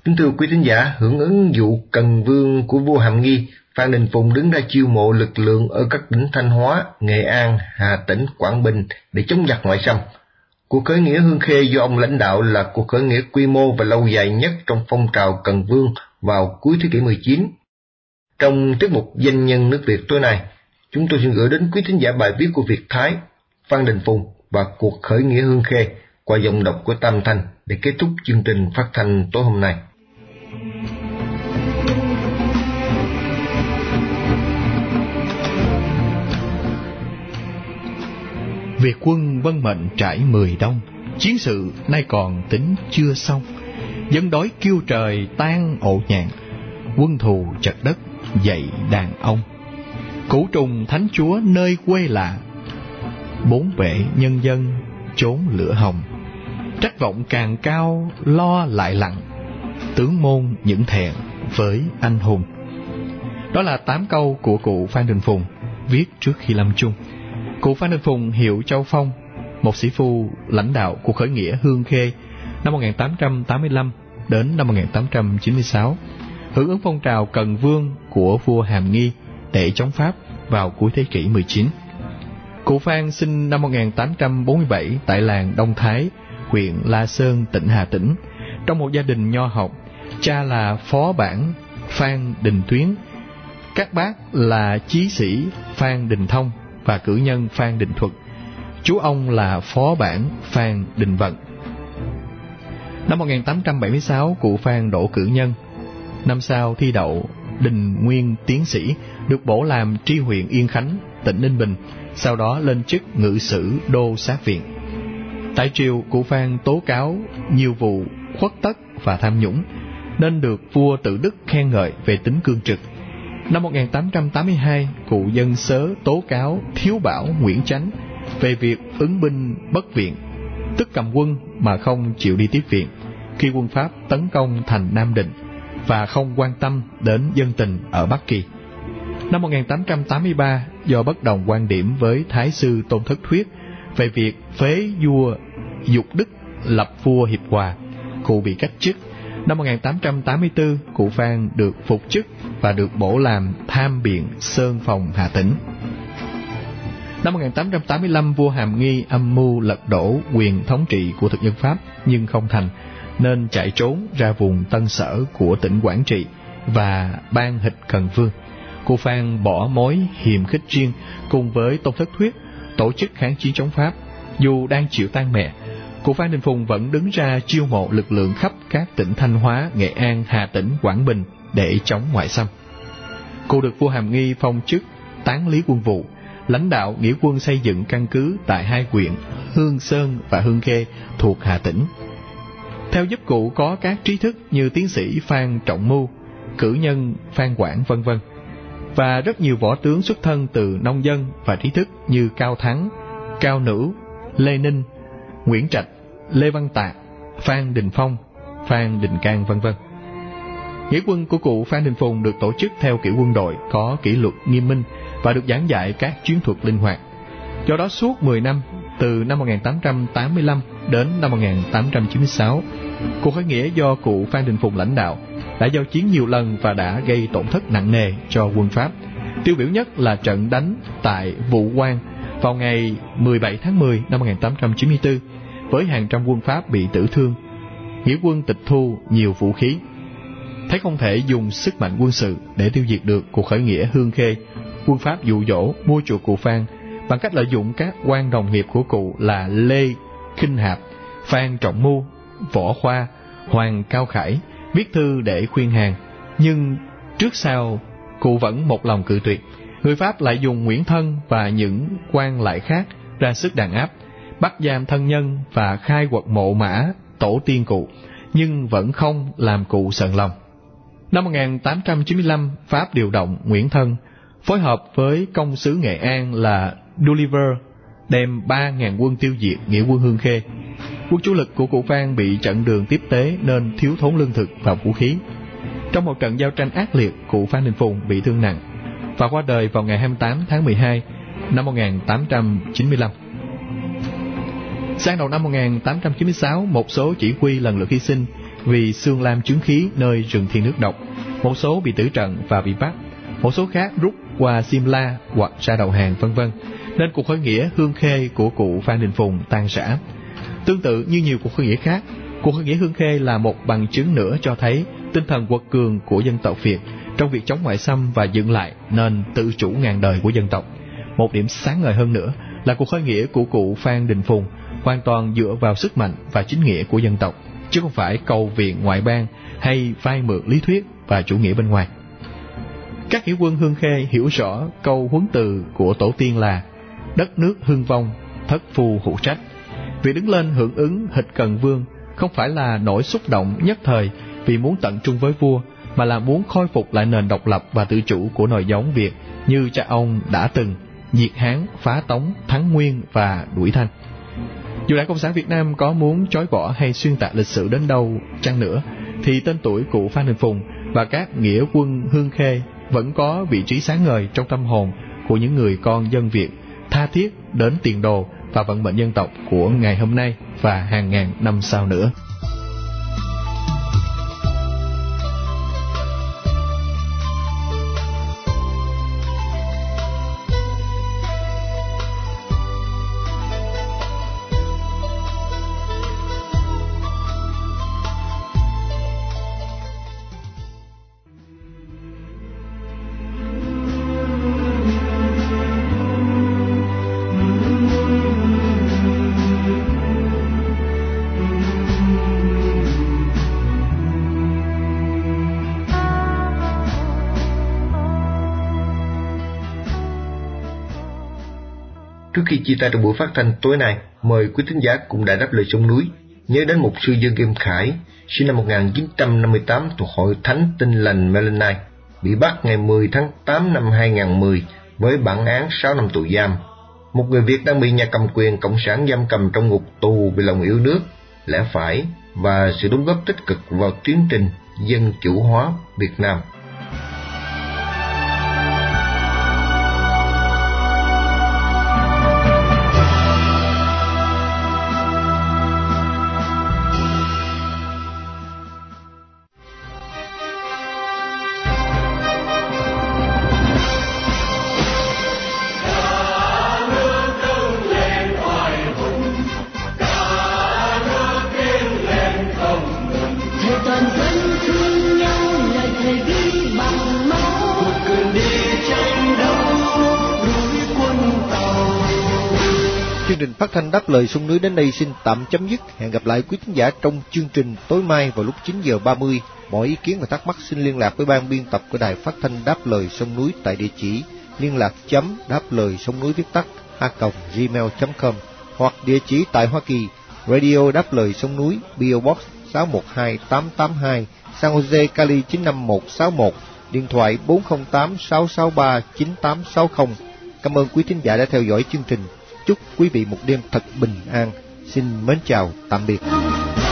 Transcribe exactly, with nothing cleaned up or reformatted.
Kính thưa quý thính giả, hưởng ứng vụ Cần Vương của vua Hàm Nghi, Phan Đình Phùng đứng ra chiêu mộ lực lượng ở các tỉnh Thanh Hóa, Nghệ An, Hà Tĩnh, Quảng Bình để chống giặc ngoại xâm. Cuộc khởi nghĩa Hương Khê do ông lãnh đạo là cuộc khởi nghĩa quy mô và lâu dài nhất trong phong trào Cần Vương vào cuối thế kỷ mười chín. Trong tiết mục Danh nhân nước Việt tối nay, chúng tôi xin gửi đến quý thính giả bài viết của Việt Thái, Phan Đình Phùng và cuộc khởi nghĩa Hương Khê qua giọng đọc của Tam Thanh để kết thúc chương trình phát thanh tối hôm nay. Việt quân vân mệnh trải mười đông, chiến sự nay còn tính chưa xong. Dân đói kêu trời tan ộ nhạn, quân thù chật đất dậy đàn ông. Cửu trùng thánh chúa nơi quê lạ, bốn bể nhân dân trốn lửa hồng. Trách vọng càng cao lo lại lặng, tướng môn những thẹn với anh hùng. Đó là tám câu của cụ Phan Đình Phùng viết trước khi lâm chung. Cụ Phan Đình Phùng hiệu Châu Phong, một sĩ phu lãnh đạo cuộc khởi nghĩa Hương Khê năm một nghìn tám trăm tám mươi lăm đến năm một nghìn tám trăm chín mươi sáu, hưởng ứng phong trào Cần Vương của vua Hàm Nghi để chống Pháp vào cuối thế kỷ mười chín. Cụ Phan sinh năm một nghìn tám trăm bốn mươi bảy tại làng Đông Thái, huyện La Sơn, tỉnh Hà Tĩnh, trong một gia đình nho học. Cha là phó bản Phan Đình Tuyến, các bác là chí sĩ Phan Đình Thông và cử nhân Phan Đình Thuật. Chú ông là phó bản Phan Đình Vận. Năm một nghìn tám trăm bảy mươi sáu, cụ Phan đỗ cử nhân. Năm sau thi đậu đình nguyên tiến sĩ, được bổ làm tri huyện Yên Khánh, tỉnh Ninh Bình, sau đó lên chức ngự sử đô sát viện. Tại triều, cụ Phan tố cáo nhiều vụ khuất tất và tham nhũng, nên được vua Tự Đức khen ngợi về tính cương trực. Năm một nghìn tám trăm tám mươi hai, cụ dân sớ tố cáo Thiếu Bảo Nguyễn Chánh về việc ứng binh bất viện, tức cầm quân mà không chịu đi tiếp viện khi quân Pháp tấn công thành Nam Định, và không quan tâm đến dân tình ở Bắc Kỳ. Năm một nghìn tám trăm tám mươi ba, do bất đồng quan điểm với Thái sư Tôn Thất Thuyết về việc phế vua Dục Đức lập vua Hiệp Hòa, cụ bị cách chức. Năm một nghìn tám trăm tám mươi tư, cụ Phan được phục chức và được bổ làm tham biện Sơn Phòng Hà Tĩnh. Năm một nghìn tám trăm tám mươi lăm, vua Hàm Nghi âm mưu lật đổ quyền thống trị của thực dân Pháp nhưng không thành, nên chạy trốn ra vùng Tân Sở của tỉnh Quảng Trị và ban hịch Cần Vương. Cụ Phan bỏ mối hiềm khích riêng cùng với Tôn Thất Thuyết tổ chức kháng chiến chống Pháp. Dù đang chịu tang mẹ, cụ Phan Đình Phùng vẫn đứng ra chiêu mộ lực lượng khắp các tỉnh Thanh Hóa, Nghệ An, Hà Tĩnh, Quảng Bình để chống ngoại xâm. Cụ được vua Hàm Nghi phong chức tán lý quân vụ, lãnh đạo nghĩa quân xây dựng căn cứ tại hai huyện Hương Sơn và Hương Khê thuộc Hà Tĩnh. Theo giúp cụ có các trí thức như tiến sĩ Phan Trọng Mưu, cử nhân Phan Quảng vân vân, và rất nhiều võ tướng xuất thân từ nông dân và trí thức như Cao Thắng, Cao Nữ, Lê Ninh, Nguyễn Trạch, Lê Văn Tạc, Phan Đình Phong, Phan Đình Cang vân vân. Nghĩa quân của cụ Phan Đình Phùng được tổ chức theo kiểu quân đội, có kỷ luật nghiêm minh và được giảng dạy các chiến thuật linh hoạt. Do đó suốt mười năm, từ năm một nghìn tám trăm tám mươi lăm đến năm một nghìn tám trăm chín mươi sáu, cuộc khởi nghĩa do cụ Phan Đình Phùng lãnh đạo đã giao chiến nhiều lần và đã gây tổn thất nặng nề cho quân Pháp. Tiêu biểu nhất là trận đánh tại Vũ Quang vào ngày mười bảy tháng mười năm một nghìn tám trăm chín mươi tư, với hàng trăm quân Pháp bị tử thương. Nghĩa quân tịch thu nhiều vũ khí. Thấy không thể dùng sức mạnh quân sự để tiêu diệt được cuộc khởi nghĩa Hương Khê, quân Pháp dụ dỗ mua chuộc cụ Phan bằng cách lợi dụng các quan đồng nghiệp của cụ là Lê Kinh Hạp, Phan Trọng Mưu, Võ Khoa, Hoàng Cao Khải viết thư để khuyên hàng, nhưng trước sau cụ vẫn một lòng cự tuyệt. Người Pháp lại dùng Nguyễn Thân và những quan lại khác ra sức đàn áp, bắt giam thân nhân và khai quật mộ mã tổ tiên cụ, nhưng vẫn không làm cụ sờn lòng. Năm một nghìn tám trăm chín mươi lăm, Pháp điều động Nguyễn Thân phối hợp với công sứ Nghệ An là Dulliver đem ba nghìn quân tiêu diệt nghĩa quân Hương Khê. Quân chủ lực của cụ Phan bị chặn đường tiếp tế nên thiếu thốn lương thực và vũ khí. Trong một trận giao tranh ác liệt, cụ Phan Đình Phùng bị thương nặng và qua đời vào ngày hai mươi tám tháng mười hai năm một nghìn tám trăm chín mươi lăm. Sang đầu năm một nghìn tám trăm chín mươi sáu, một số chỉ huy lần lượt hy sinh vì xương lam chứng khí nơi rừng thiên nước độc. Một số bị tử trận và bị bắt, một số khác rút qua Simla hoặc ra đầu hàng, vân vân. Nên cuộc khởi nghĩa Hương Khê của cụ Phan Đình Phùng tan rã. Tương tự như nhiều cuộc khởi nghĩa khác, cuộc khởi nghĩa Hương Khê là một bằng chứng nữa cho thấy tinh thần quật cường của dân tộc Việt trong việc chống ngoại xâm và dựng lại nền tự chủ ngàn đời của dân tộc. Một điểm sáng ngời hơn nữa là cuộc khởi nghĩa của cụ Phan Đình Phùng hoàn toàn dựa vào sức mạnh và chính nghĩa của dân tộc, chứ không phải cầu viện ngoại bang hay vay mượn lý thuyết và chủ nghĩa bên ngoài. Các nghĩa quân Hương Khê hiểu rõ câu huấn từ của tổ tiên là đất nước hưng vong, thất phu hữu trách. Việc đứng lên hưởng ứng Hịch Cần Vương không phải là nỗi xúc động nhất thời vì muốn tận trung với vua, mà là muốn khôi phục lại nền độc lập và tự chủ của nòi giống Việt như cha ông đã từng diệt Hán, phá Tống, thắng Nguyên và đuổi Thanh. Dù Đảng Cộng sản Việt Nam có muốn chối bỏ hay xuyên tạc lịch sử đến đâu chăng nữa, thì tên tuổi cụ Phan Đình Phùng và các nghĩa quân Hương Khê vẫn có vị trí sáng ngời trong tâm hồn của những người con dân Việt tha thiết đến tiền đồ và vận mệnh dân tộc của ngày hôm nay và hàng ngàn năm sau nữa. Trước khi chia tay trong buổi phát thanh tối nay, mời quý thính giả cùng Đài Đáp Lời Sông Núi nhớ đến một sư dân Kim Khải, sinh năm một nghìn chín trăm năm mươi tám thuộc hội Thánh Tin Lành Mennonite, bị bắt ngày mười tháng tám năm hai nghìn không trăm mười với bản án sáu năm tù giam. Một người Việt đang bị nhà cầm quyền cộng sản giam cầm trong ngục tù vì lòng yêu nước, lẽ phải và sự đóng góp tích cực vào tiến trình dân chủ hóa Việt Nam. Chương trình phát thanh Đáp Lời Sông Núi đến đây xin tạm chấm dứt. Hẹn gặp lại quý khán giả trong chương trình tối mai vào lúc chín giờ ba mươi. Mọi ý kiến và thắc mắc xin liên lạc với ban biên tập của Đài Phát thanh Đáp Lời Sông Núi tại địa chỉ liên lạc chấm đáp lời sông núi viết tắt a còng gmail chấm com hoặc địa chỉ tại Hoa Kỳ, Radio Đáp Lời Sông Núi, pê ô Box sáu một hai tám tám hai, San Jose, Cali chín năm một sáu một, điện thoại bốn không tám sáu sáu ba chín tám sáu không. Cảm ơn quý thính giả đã theo dõi chương trình. Chúc quý vị một đêm thật bình an. Xin mến chào, tạm biệt.